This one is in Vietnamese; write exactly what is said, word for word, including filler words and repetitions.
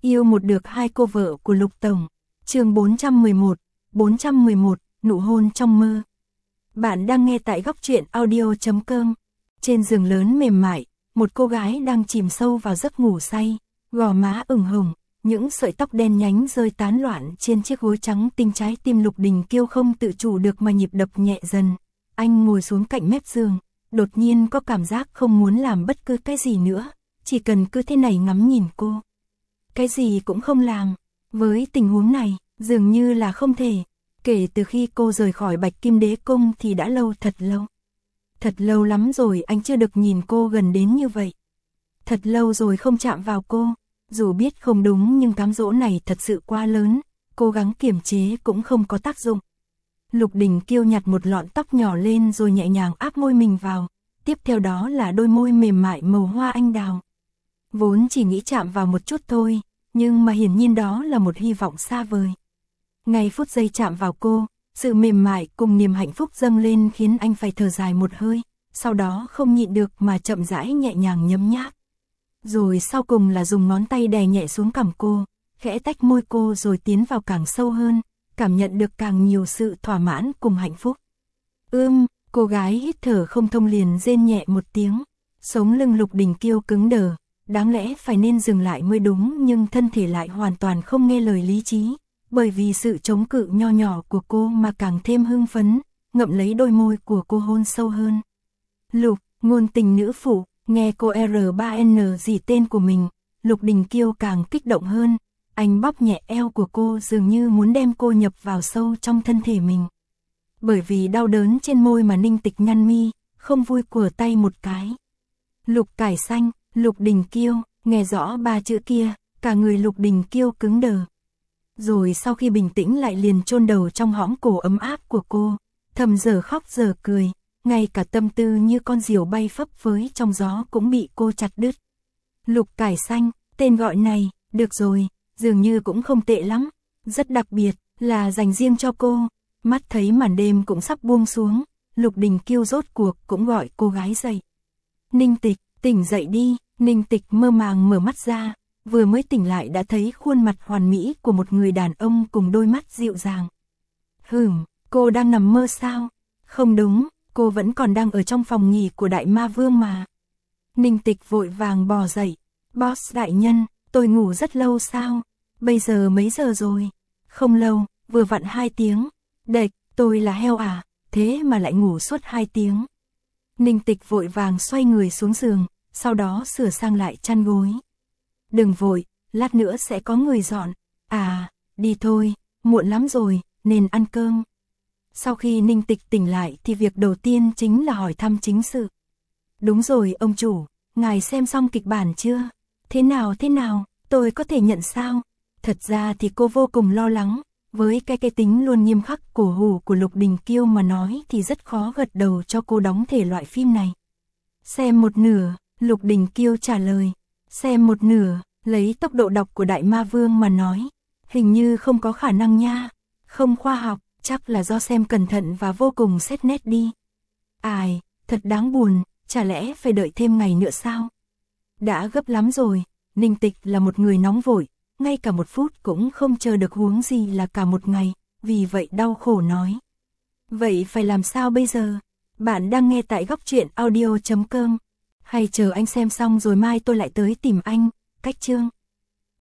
Yêu một được hai cô vợ của Lục Tổng. Chương bốn trăm mười một, bốn trăm mười một, nụ hôn trong mơ. Bạn đang nghe tại góc truyện audio chấm com. Trên giường lớn mềm mại, một cô gái đang chìm sâu vào giấc ngủ say, gò má ửng hồng, những sợi tóc đen nhánh rơi tán loạn trên chiếc gối trắng tinh. Trái tim Lục Đình Kiêu không tự chủ được mà nhịp đập nhẹ dần. Anh ngồi xuống cạnh mép giường, đột nhiên có cảm giác không muốn làm bất cứ cái gì nữa, chỉ cần cứ thế này ngắm nhìn cô. Cái gì cũng không làm. Với tình huống này, dường như là không thể. Kể từ khi cô rời khỏi Bạch Kim Đế Cung thì đã lâu, thật lâu. Thật lâu lắm rồi anh chưa được nhìn cô gần đến như vậy. Thật lâu rồi không chạm vào cô. Dù biết không đúng nhưng cám dỗ này thật sự quá lớn, cố gắng kiềm chế cũng không có tác dụng. Lục Đình Kiêu nhặt một lọn tóc nhỏ lên rồi nhẹ nhàng áp môi mình vào. Tiếp theo đó là đôi môi mềm mại màu hoa anh đào. Vốn chỉ nghĩ chạm vào một chút thôi, nhưng mà hiển nhiên đó là một hy vọng xa vời. Ngay phút giây chạm vào cô, sự mềm mại cùng niềm hạnh phúc dâng lên khiến anh phải thở dài một hơi, sau đó không nhịn được mà chậm rãi nhẹ nhàng nhấm nháp. Rồi sau cùng là dùng ngón tay đè nhẹ xuống cằm cô, khẽ tách môi cô rồi tiến vào càng sâu hơn, cảm nhận được càng nhiều sự thỏa mãn cùng hạnh phúc. Ưm, cô gái hít thở không thông liền rên nhẹ một tiếng, sống lưng Lục Đình Kiêu cứng đờ. Đáng lẽ phải nên dừng lại mới đúng nhưng thân thể lại hoàn toàn không nghe lời lý trí, bởi vì sự chống cự nho nhỏ của cô mà càng thêm hưng phấn, ngậm lấy đôi môi của cô hôn sâu hơn. Lục, ngôn tình nữ phụ, nghe cô R ba N gì tên của mình, Lục Đình Kiêu càng kích động hơn, anh bóp nhẹ eo của cô dường như muốn đem cô nhập vào sâu trong thân thể mình. Bởi vì đau đớn trên môi mà Ninh Tịch nhăn mi, không vui quở tay một cái. Lục Cải Xanh, Lục Đình Kiêu, nghe rõ ba chữ kia, cả người Lục Đình Kiêu cứng đờ. Rồi sau khi bình tĩnh lại liền chôn đầu trong hõm cổ ấm áp của cô, thầm giờ khóc giờ cười, ngay cả tâm tư như con diều bay phấp phới trong gió cũng bị cô chặt đứt. Lục Cải Xanh, tên gọi này, được rồi, dường như cũng không tệ lắm, rất đặc biệt, là dành riêng cho cô. Mắt thấy màn đêm cũng sắp buông xuống, Lục Đình Kiêu rốt cuộc cũng gọi cô gái dậy. Ninh Tịch, tỉnh dậy đi. Ninh Tịch mơ màng mở mắt ra, vừa mới tỉnh lại đã thấy khuôn mặt hoàn mỹ của một người đàn ông cùng đôi mắt dịu dàng. Hửm, cô đang nằm mơ sao? Không đúng, cô vẫn còn đang ở trong phòng nghỉ của Đại Ma Vương mà. Ninh Tịch vội vàng bò dậy. Boss đại nhân, tôi ngủ rất lâu sao? Bây giờ mấy giờ rồi? Không lâu, vừa vặn hai tiếng. Đệch, tôi là heo à, thế mà lại ngủ suốt hai tiếng. Ninh Tịch vội vàng xoay người xuống giường, sau đó sửa sang lại chăn gối. Đừng vội, lát nữa sẽ có người dọn. À, đi thôi, muộn lắm rồi, nên ăn cơm. Sau khi Ninh Tịch tỉnh lại thì việc đầu tiên chính là hỏi thăm chính sự. Đúng rồi ông chủ, ngài xem xong kịch bản chưa? Thế nào thế nào, tôi có thể nhận sao? Thật ra thì cô vô cùng lo lắng, với cái cái tính luôn nghiêm khắc cổ hủ của Lục Đình Kiêu mà nói thì rất khó gật đầu cho cô đóng thể loại phim này. Xem một nửa. Lục Đình Kiêu trả lời, xem một nửa, lấy tốc độ đọc của Đại Ma Vương mà nói, hình như không có khả năng nha, không khoa học, chắc là do xem cẩn thận và vô cùng xét nét đi. Ai, thật đáng buồn, chả lẽ phải đợi thêm ngày nữa sao? Đã gấp lắm rồi, Ninh Tịch là một người nóng vội, ngay cả một phút cũng không chờ được huống gì là cả một ngày, vì vậy đau khổ nói. Vậy phải làm sao bây giờ? Bạn đang nghe tại góc truyện audio chấm com. Hay chờ anh xem xong rồi mai tôi lại tới tìm anh, cách chương.